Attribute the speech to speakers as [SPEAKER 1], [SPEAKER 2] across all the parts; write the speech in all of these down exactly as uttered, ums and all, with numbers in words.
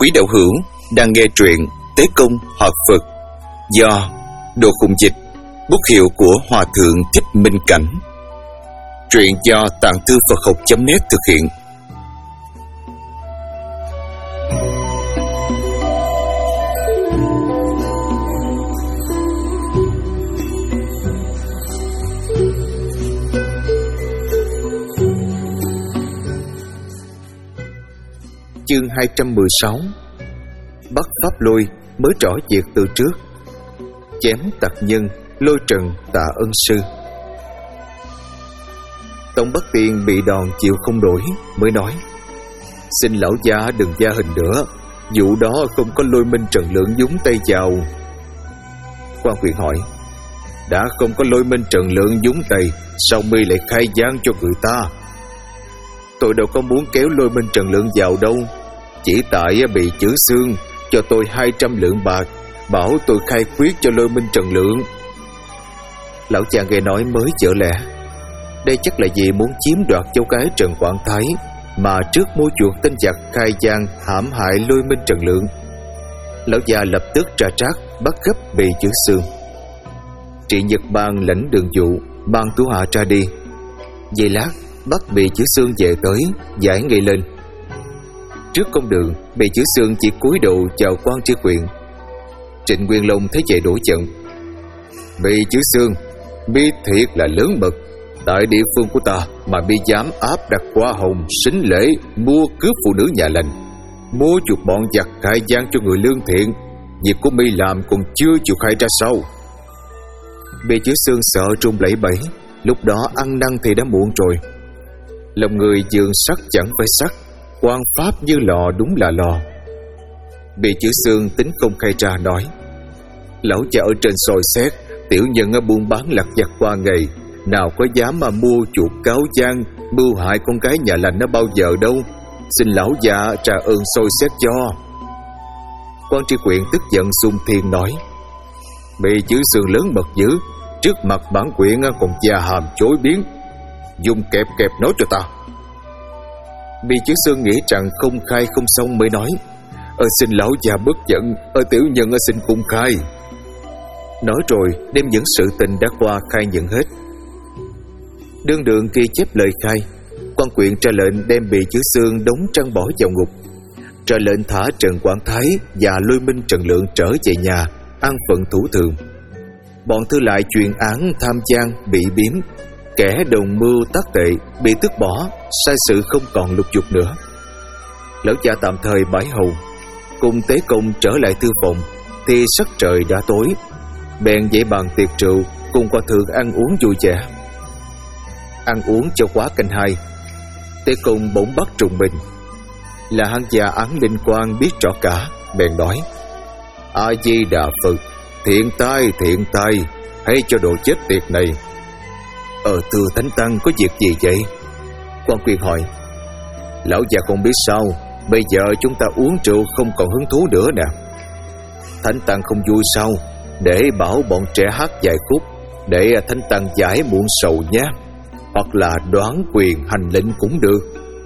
[SPEAKER 1] Quý đạo hữu đang nghe truyện Tế Công Hợp Phật do Đồ Khùng Dịch, bút hiệu của Hòa Thượng Thích Minh Cảnh. Truyện do Tạng Thư Phật Học chấm net thực hiện. Chương hai trăm mười sáu. Bắt Pháp Lôi mới rõ việc từ trước. Chém tặc nhân, lôi trần tạ ân sư. Tông Bất Tiên bị đòn chịu không nổi, mới nói: xin lão gia đừng gia hình nữa, vụ đó không có Lôi Minh Trần Lượng nhúng tay vào. Quan Quyền hỏi: đã không có Lôi Minh Trần Lượng nhúng tay, sao mi lại khai gian cho người ta? Tôi đâu có muốn kéo Lôi Minh Trần Lượng vào đâu, chỉ tại bị chữ xương cho tôi hai trăm lượng bạc, bảo tôi khai quyết cho Lôi Minh Trần Lượng. Lão cha nghe nói mới chở lẽ, đây chắc là vì muốn chiếm đoạt cháu gái Trần Quảng Thái, mà trước mua chuộc tên giặc khai gian hãm hại Lôi Minh Trần Lượng. Lão già lập tức tra trác bắt gấp bị chữ xương. Trị Nhật Bang lãnh đường vụ mang thủ hạ ra đi. Giây lát bắt bị chữ xương về tới, giải ngay lên. Trước công đường, bị chữ xương chỉ cúi đầu chào quan tri quyền. Trịnh Nguyên Long thấy vậy đổi giận: bị chữ xương, bi thiệt là lớn mật. Tại địa phương của ta mà bi dám áp đặt hoa hồng, sính lễ, mua cướp phụ nữ nhà lành, mua chuộc bọn giặc khai gian cho người lương thiện. Việc của mi làm còn chưa chịu khai ra sao? Bị chữ xương sợ trung lẫy bẫy, lúc đó ăn năn thì đã muộn rồi. Lòng người dường sắc chẳng phải sắc, quan pháp như lò đúng là lò. Bị chữ xương tính không khai ra nói: lão cha ở trên soi xét, tiểu nhân ở buôn bán lặt vặt qua ngày, nào có dám mà mua chuộc cáo gian, mưu hại con gái nhà lành nó bao giờ đâu. Xin lão già trả ơn soi xét cho. Quan tri quyền tức giận xung thiên nói: bị chữ xương lớn mật dữ, trước mặt bản quyện còn già hàm chối biến, dùng kẹp kẹp nói cho ta. Bị chữ xương nghĩ rằng không khai không xong mới nói: Ờ xin lão già bất giận, Ờ tiểu nhân ở xin cung khai. Nói rồi đem những sự tình đã qua khai nhận hết. Đương đường ghi chép lời khai. Quan quyện ra lệnh đem bị chữ xương đóng trăng bỏ vào ngục, ra lệnh thả Trần Quảng Thái và Lôi Minh Trần Lượng trở về nhà an phận thủ thường. Bọn thư lại truyền án tham gian bị biếm, kẻ đồng mưu tác tệ bị tước bỏ, sai sự không còn lục dục nữa. Lão cha tạm thời bãi hầu, cùng Tế Công trở lại thư phòng thì sắc trời đã tối. Bèn dậy bàn tiệc rượu, cùng qua thượng ăn uống vui vẻ. Ăn uống cho quá canh hai, Tế Công bỗng bắt trùng mình. Là hắn già án linh quan biết rõ cả, bèn nói: A Di Đà Phật, thiện tai thiện tai, hãy cho đồ chết tiệt này. Ờ thưa Thánh Tăng, có việc gì vậy? Quan Quyền hỏi. Lão già không biết sao, bây giờ chúng ta uống rượu không còn hứng thú nữa nè. Thánh Tăng không vui sao? Để bảo bọn trẻ hát vài khúc, để Thánh Tăng giải muộn sầu nhé. Hoặc là đoán quyền hành lệnh cũng được.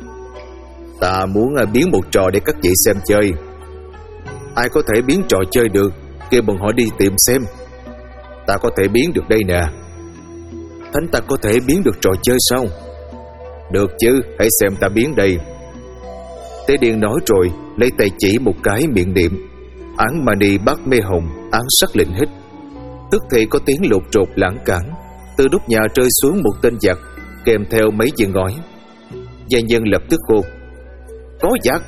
[SPEAKER 1] Ta muốn biến một trò để các vị xem chơi. Ai có thể biến trò chơi được, kêu bọn họ đi tìm xem. Ta có thể biến được đây nè. Thánh ta có thể biến được trò chơi sao? Được chứ, hãy xem ta biến đây. Tế Điền nói rồi lấy tay chỉ một cái miệng niệm: án mani bát mê hồng, án sắc lệnh hít. Tức thì có tiếng lột trột lãng cảng, từ nóc nhà rơi xuống một tên giặc, kèm theo mấy viên ngói. Gia nhân lập tức hô: có giặc!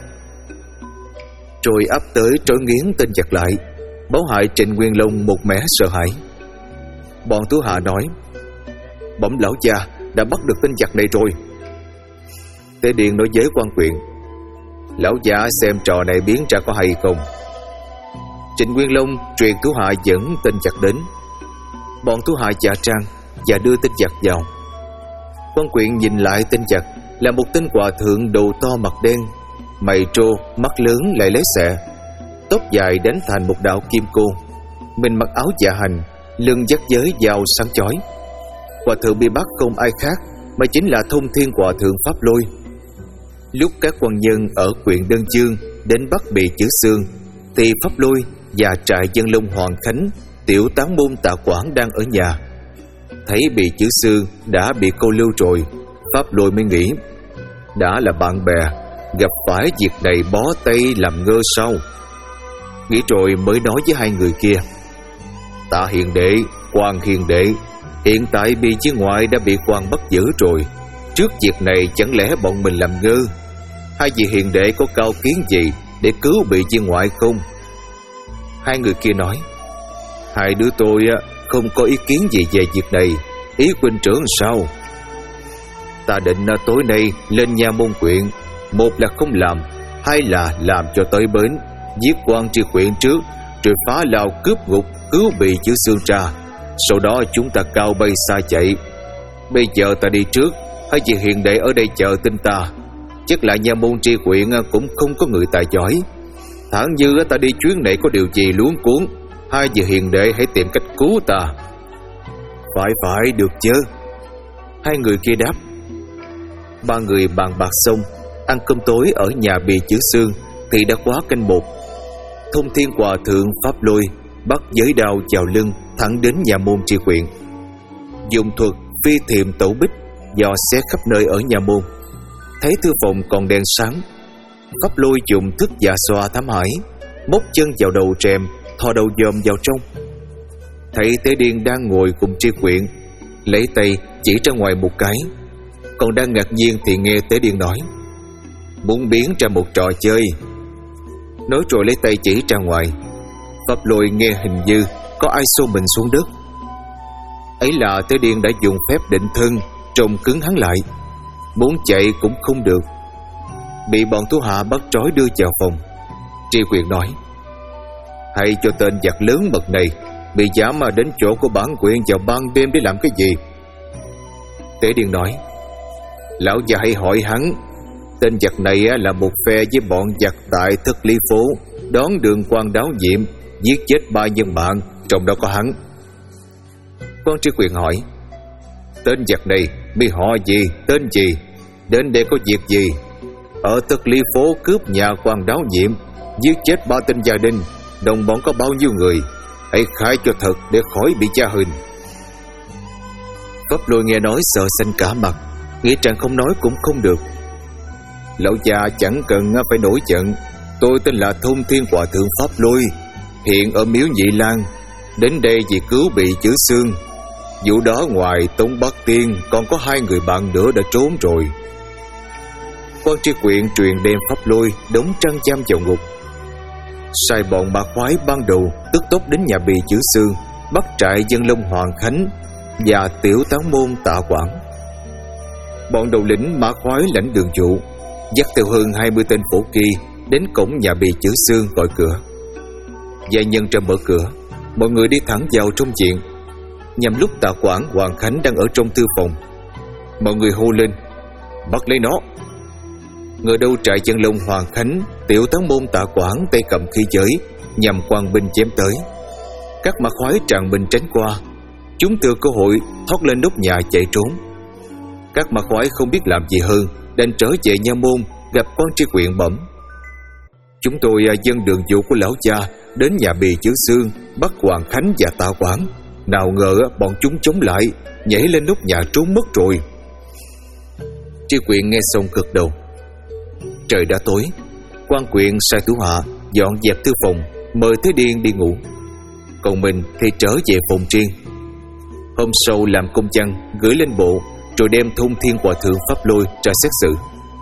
[SPEAKER 1] Rồi áp tới trói nghiến tên giặc lại, báo hại Trịnh Nguyên Long một mẻ sợ hãi. Bọn thủ hạ nói: bẩm lão già, đã bắt được tên giặc này rồi. Tế Điền nói với quan quyện: lão già xem trò này biến ra có hay không. Trịnh Nguyên Long truyền thủ hạ dẫn tên giặc đến. Bọn thủ hạ giả trang và đưa tên giặc vào. Quan quyện nhìn lại tên giặc là một tên hòa thượng đầu to mặt đen, mày trô, mắt lớn lại lấy xẹ, tóc dài đánh thành một đạo kim cô, mình mặc áo dạ hành, lưng dắt giới dao sáng chói. Hòa thượng bị bắt không ai khác mà chính là Thông Thiên Hòa Thượng Pháp Lôi. Lúc các quan nhân ở huyện Đơn Dương đến bắt Bì Chữ Xương, thì Pháp Lôi và trại dân Long Hoàng Khánh, tiểu tán môn Tạ Quảng đang ở nhà. Thấy Bì Chữ Xương đã bị câu lưu rồi, Pháp Lôi mới nghĩ, đã là bạn bè, gặp phải việc này bó tay làm ngơ sao? Nghĩ rồi mới nói với hai người kia, Tạ hiền đệ, Quan hiền đệ, hiện tại Bì Chí Ngoại đã bị quan bắt giữ rồi. Trước việc này chẳng lẽ bọn mình làm ngơ? Hai vị hiền đệ có cao kiến gì để cứu Bì Chí Ngoại không? Hai người kia nói, hai đứa tôi không có ý kiến gì về việc này. Ý huynh trưởng sao? Ta định tối nay lên nha môn quyện, một là không làm, hai là làm cho tới bến, giết quan tri huyện trước, rồi phá lao cướp ngục, cứu Bì Chữ Xương ra. Sau đó chúng ta cao bay xa chạy. Bây giờ ta đi trước, hai vị hiền đệ ở đây chờ tin ta. Chắc là nha môn tri huyện cũng không có người tài giỏi. Thẳng như ta đi chuyến này có điều gì luống cuốn, hai vị hiền đệ hãy tìm cách cứu ta. Phải phải, được chứ? Hai người kia đáp. Ba người bàn bạc xong, ăn cơm tối ở nhà Bì Chữ Xương thì đã quá canh một. Thông Thiên Hòa Thượng Pháp Lôi bắt giới đao chào lưng thẳng đến nhà môn tri huyện, dùng thuật phi thiềm tẩu bích dò xét khắp nơi ở nhà môn. Thấy thư phòng còn đèn sáng, Pháp Lôi dùng thức dạ xoa thám hải, móc chân vào đầu rèm, thò đầu dòm vào trong. Thấy Tế Điên đang ngồi cùng tri huyện, lấy tay chỉ ra ngoài một cái. Còn đang ngạc nhiên thì nghe Tế Điên nói, muốn biến ra một trò chơi. Nói rồi lấy tay chỉ ra ngoài. Pháp Lôi nghe hình như có ai xô mình xuống đất. Ấy là Tế Điên đã dùng phép định thân trông cứng hắn lại, muốn chạy cũng không được. Bị bọn thủ hạ bắt trói đưa vào phòng. Tri huyện nói, hãy cho tên giặc lớn mật này bị dám mà đến chỗ của bản quyền vào ban đêm để làm cái gì? Tế Điên nói, lão già hãy hỏi hắn. Tên giặc này là một phe với bọn giặc tại Thất Lý Phố, đón đường quan Đáo Diệm, giết chết ba nhân mạng, trong đó có hắn. Quan tri huyện hỏi, tên giặc này mi họ gì, tên gì, đến đây có việc gì? Ở Thất Lý Phố cướp nhà quan Đáo Diệm, giết chết ba tên gia đình, đồng bọn có bao nhiêu người? Hãy khai cho thật để khỏi bị tra hình. Pháp Lôi nghe nói sợ xanh cả mặt, nghĩ rằng không nói cũng không được. Lão già chẳng cần phải nổi giận, tôi tên là Thông Thiên Hòa Thượng Pháp Lôi, hiện ở miếu Nhị Lan, đến đây vì cứu Bì Chữ Xương. Vụ đó ngoài Tống Bắc Tiên còn có hai người bạn nữa đã trốn rồi. Quan tri huyện truyền đem Pháp Lôi đóng trăng giam vào ngục. Sai bọn ma khoái ban đầu tức tốc đến nhà Bì Chữ Xương, bắt trại dân Long Hoàng Khánh và tiểu tán môn Tạ Quảng. Bọn đầu lĩnh ma khoái lãnh đường vụ dắt theo hơn hai mươi tên phổ kỳ đến cổng nhà Bì Chữ Xương gọi cửa. Gia nhân ra mở cửa, mọi người đi thẳng vào trong viện. Nhằm lúc Tạ Quảng, Hoàng Khánh đang ở trong thư phòng, mọi người hô lên, bắt lấy nó. Ngờ đâu trại dân Long Hoàng Khánh, tiểu tán môn Tạ Quảng tay cầm khí giới nhằm quang binh chém tới. Các ma khoái tràn binh tránh qua, chúng thừa cơ hội thoát lên nóc nhà chạy trốn. Các ma khoái không biết làm gì hơn, đành trở về nha môn gặp quan tri huyện bẩm, chúng tôi dân đường vụ của lão cha đến nhà Bì Chữ Xương bắt Hoàng Khánh và Tạ Quảng. Nào ngờ bọn chúng chống lại, nhảy lên nóc nhà trốn mất rồi. Tri huyện nghe xong gật đầu. Trời đã tối, quan quyện sai thủ hạ dọn dẹp thư phòng, mời Thế Điên đi ngủ. Còn mình thì trở về phòng riêng. Hôm sau làm công văn gửi lên bộ, rồi đem Thông Thiên Hòa Thượng Pháp Lôi ra xét xử.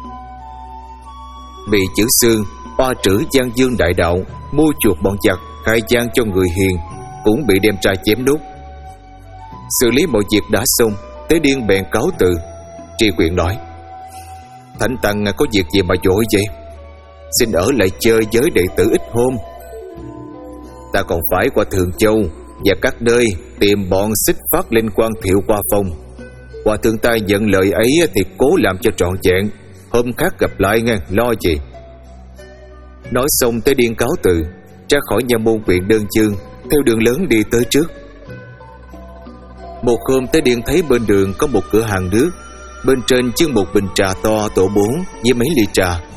[SPEAKER 1] Bì Chữ Xương oa trữ Giang Dương đại đạo, mua chuộc bọn giặc, khai gian cho người hiền, cũng bị đem ra chém đốt. Xử lý mọi việc đã xong, Tế Điên bèn cáo từ. Tri huyện nói, Thánh Tăng có việc gì mà vội vậy? Xin ở lại chơi với đệ tử ít hôm. Ta còn phải qua Thường Châu và các nơi tìm bọn xích phát linh quan Thiệu qua phòng. Hòa thượng ta nhận lời ấy thì cố làm cho trọn vẹn, hôm khác gặp lại nghe, lo gì. Nói xong Tế Điên cáo từ, ra khỏi nha môn huyện Đơn Chương, theo đường lớn đi tới trước. Một hôm Tế Điên thấy bên đường có một cửa hàng nước, bên trên chưng một bình trà to tổ bốn với mấy ly trà.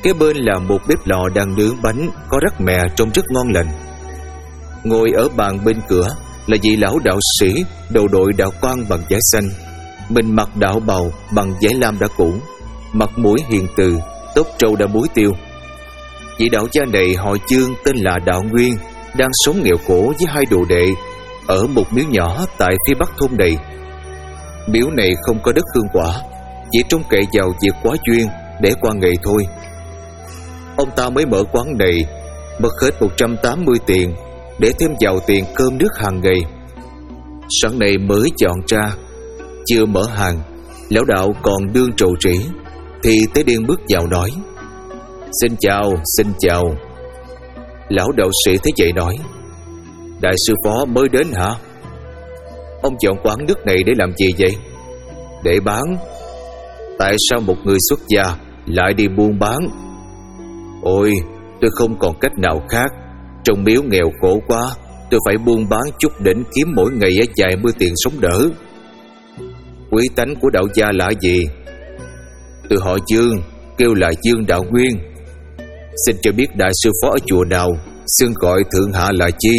[SPEAKER 1] Kế bên là một bếp lò đang nướng bánh có rắc mè trông rất ngon lành. Ngồi ở bàn bên cửa là vị lão đạo sĩ đầu đội đạo quan bằng vải xanh, mình mặc đạo bào bằng vải lam đã cũ, mặt mũi hiền từ, tóc trâu đã búi tiêu. Vị đạo gia này họ Chương, tên là Đạo Nguyên, đang sống nghèo khổ với hai đồ đệ ở một miếu nhỏ tại phía bắc thôn này. Miếu này không có đất hương quả, chỉ trông cậy vào việc quá duyên để qua ngày thôi. Ông ta mới mở quán này, mất hết một trăm tám mươi tiền để thêm vào tiền cơm nước hàng ngày. Sáng nay mới chọn ra, chưa mở hàng, lão đạo còn đương trầu trĩ thì Tế Điên bước vào nói: "Xin chào, xin chào." Lão đạo sĩ thấy vậy nói: "Đại sư phó mới đến hả? Ông chọn quán nước này để làm gì vậy?" "Để bán." "Tại sao một người xuất gia lại đi buôn bán?" "Ôi, tôi không còn cách nào khác. Trong miếu nghèo khổ quá, tôi phải buôn bán chút đỉnh kiếm mỗi ngày vài mươi tiền sống đỡ." "Quý tánh của đạo gia là gì?" "Tôi họ Dương, kêu là Dương Đạo Nguyên. Xin cho biết đại sư phó ở chùa nào, xưng gọi thượng hạ là chi?"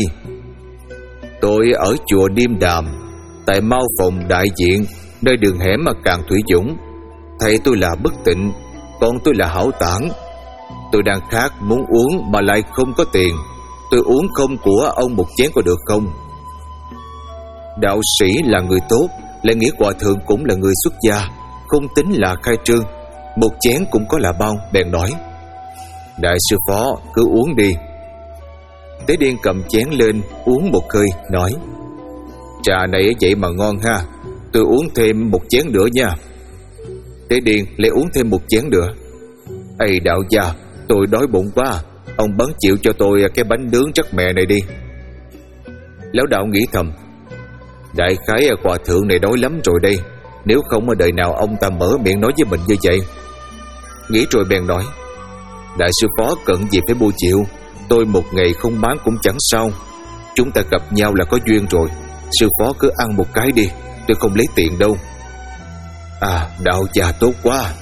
[SPEAKER 1] "Tôi ở chùa Niêm Đàm, tại Mao Phòng đại diện, nơi đường hẻm mà Càn Thủy Dũng. Thầy tôi là Bất Tịnh, con tôi là Hảo Tản. Tôi đang khát muốn uống mà lại không có tiền. Tôi uống không của ông một chén có được không?" Đạo sĩ là người tốt, lại nghĩ hòa thượng cũng là người xuất gia, không tính là khai trương, một chén cũng có là bao, bèn nói: "Đại sư phó cứ uống đi." Tế Điên cầm chén lên uống một hơi, nói: "Trà này vậy mà ngon ha, tôi uống thêm một chén nữa nha." Tế Điên lại uống thêm một chén nữa. "Ây đạo gia, tôi đói bụng quá, ông bắn chịu cho tôi cái bánh nướng rắc mè này đi." Lão đạo nghĩ thầm: đại khái hòa thượng này đói lắm rồi đây, nếu không ở đời nào ông ta mở miệng nói với mình như vậy. Nghĩ rồi bèn nói: "Đại sư phó cần gì phải buông chịu, tôi một ngày không bán cũng chẳng sao. Chúng ta gặp nhau là có duyên rồi, sư phó cứ ăn một cái đi, tôi không lấy tiền đâu." "À, đạo gia tốt quá."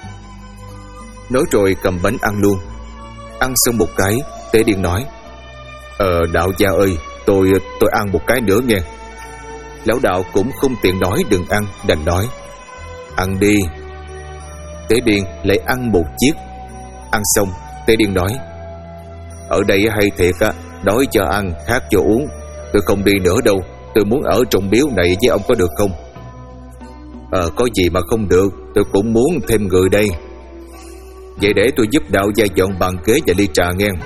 [SPEAKER 1] Nói rồi cầm bánh ăn luôn. Ăn xong một cái, Tế Điên nói: Ờ đạo gia ơi, tôi tôi ăn một cái nữa nghe." Lão đạo cũng không tiện nói đừng ăn, đành nói: "Ăn đi." Tế Điên lại ăn một chiếc. Ăn xong, Tế Điên nói: "Ở đây hay thiệt á, đói cho ăn, khát cho uống. Tôi không đi nữa đâu, tôi muốn ở trong miếu này với ông có được không?" "Ờ có gì mà không được, tôi cũng muốn thêm người đây." "Vậy để tôi giúp đạo gia dọn bàn ghế và ly trà nghe."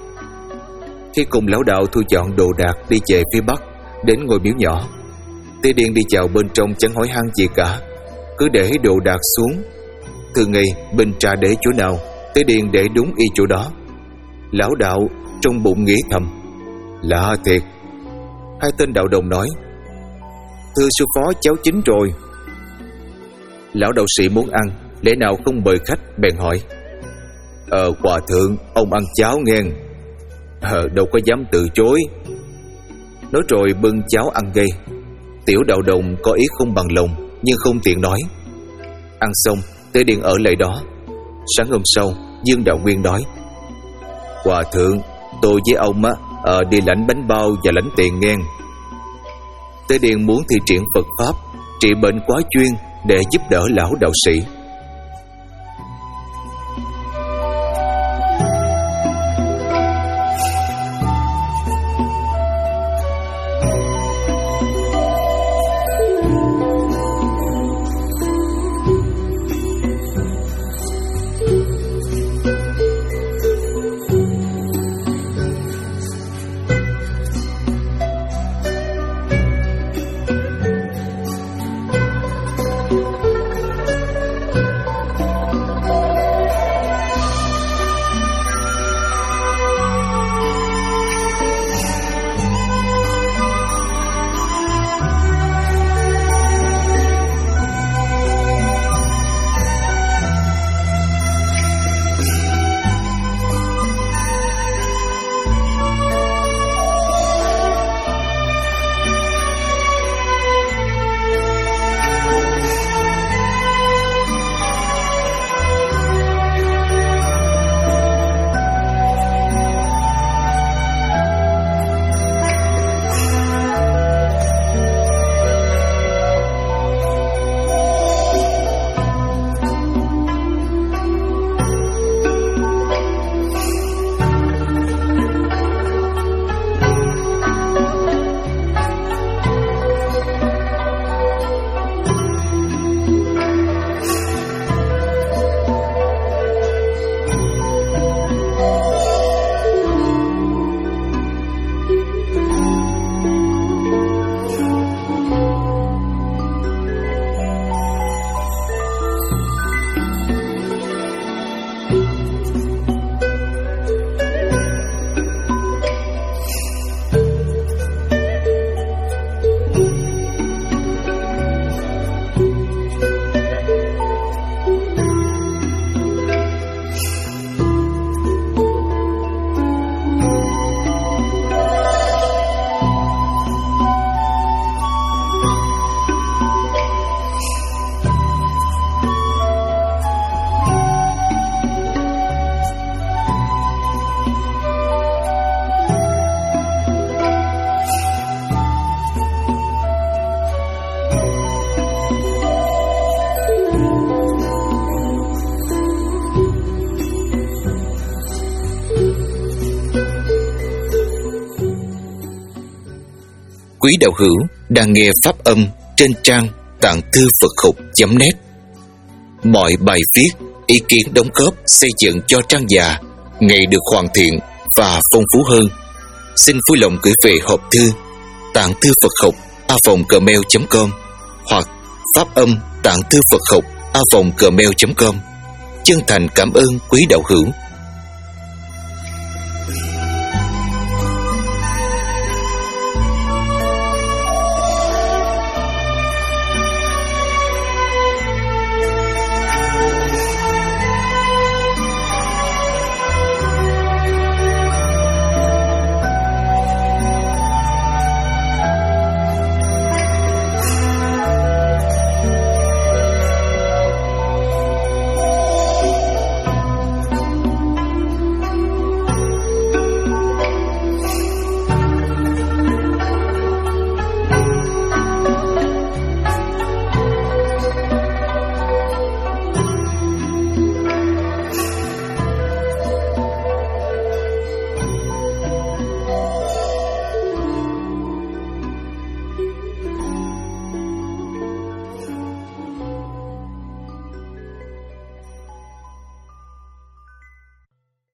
[SPEAKER 1] Khi cùng lão đạo thu dọn đồ đạc đi về phía bắc, đến ngôi miếu nhỏ, Tế Điên đi vào bên trong chẳng hỏi han gì cả, cứ để đồ đạc xuống. Thường ngày bình trà để chỗ nào, Tế Điên để đúng y chỗ đó. Lão đạo trong bụng nghĩ thầm: lạ thiệt. Hai tên đạo đồng nói: "Thưa sư phó, cháo chín rồi." Lão đạo sĩ muốn ăn, lẽ nào không mời khách, bèn hỏi: Ờ hòa thượng, ông ăn cháo nghe." Ờ đâu có dám từ chối. Nói rồi bưng cháo ăn gây. Tiểu đạo đồng có ý không bằng lòng, nhưng không tiện nói. Ăn xong, Tế Điên ở lại đó. Sáng hôm sau, Dương Đạo Nguyên nói: "Hòa thượng, tôi với ông á ờ, đi lãnh bánh bao và lãnh tiền nghe." Tế Điên muốn thi triển Phật pháp trị bệnh quá chuyên để giúp đỡ lão đạo sĩ. quý đạo hữu đang nghe pháp âm trên trang tạng thư Phật học chấm net. Mọi bài viết, ý kiến đóng góp xây dựng cho trang già ngày được hoàn thiện và phong phú hơn. Xin vui lòng gửi về hộp thư tạng thư Phật học a vòng gmail chấm com hoặc pháp âm tạng thư Phật học a vòng gmail chấm com. Chân thành cảm ơn quý đạo hữu.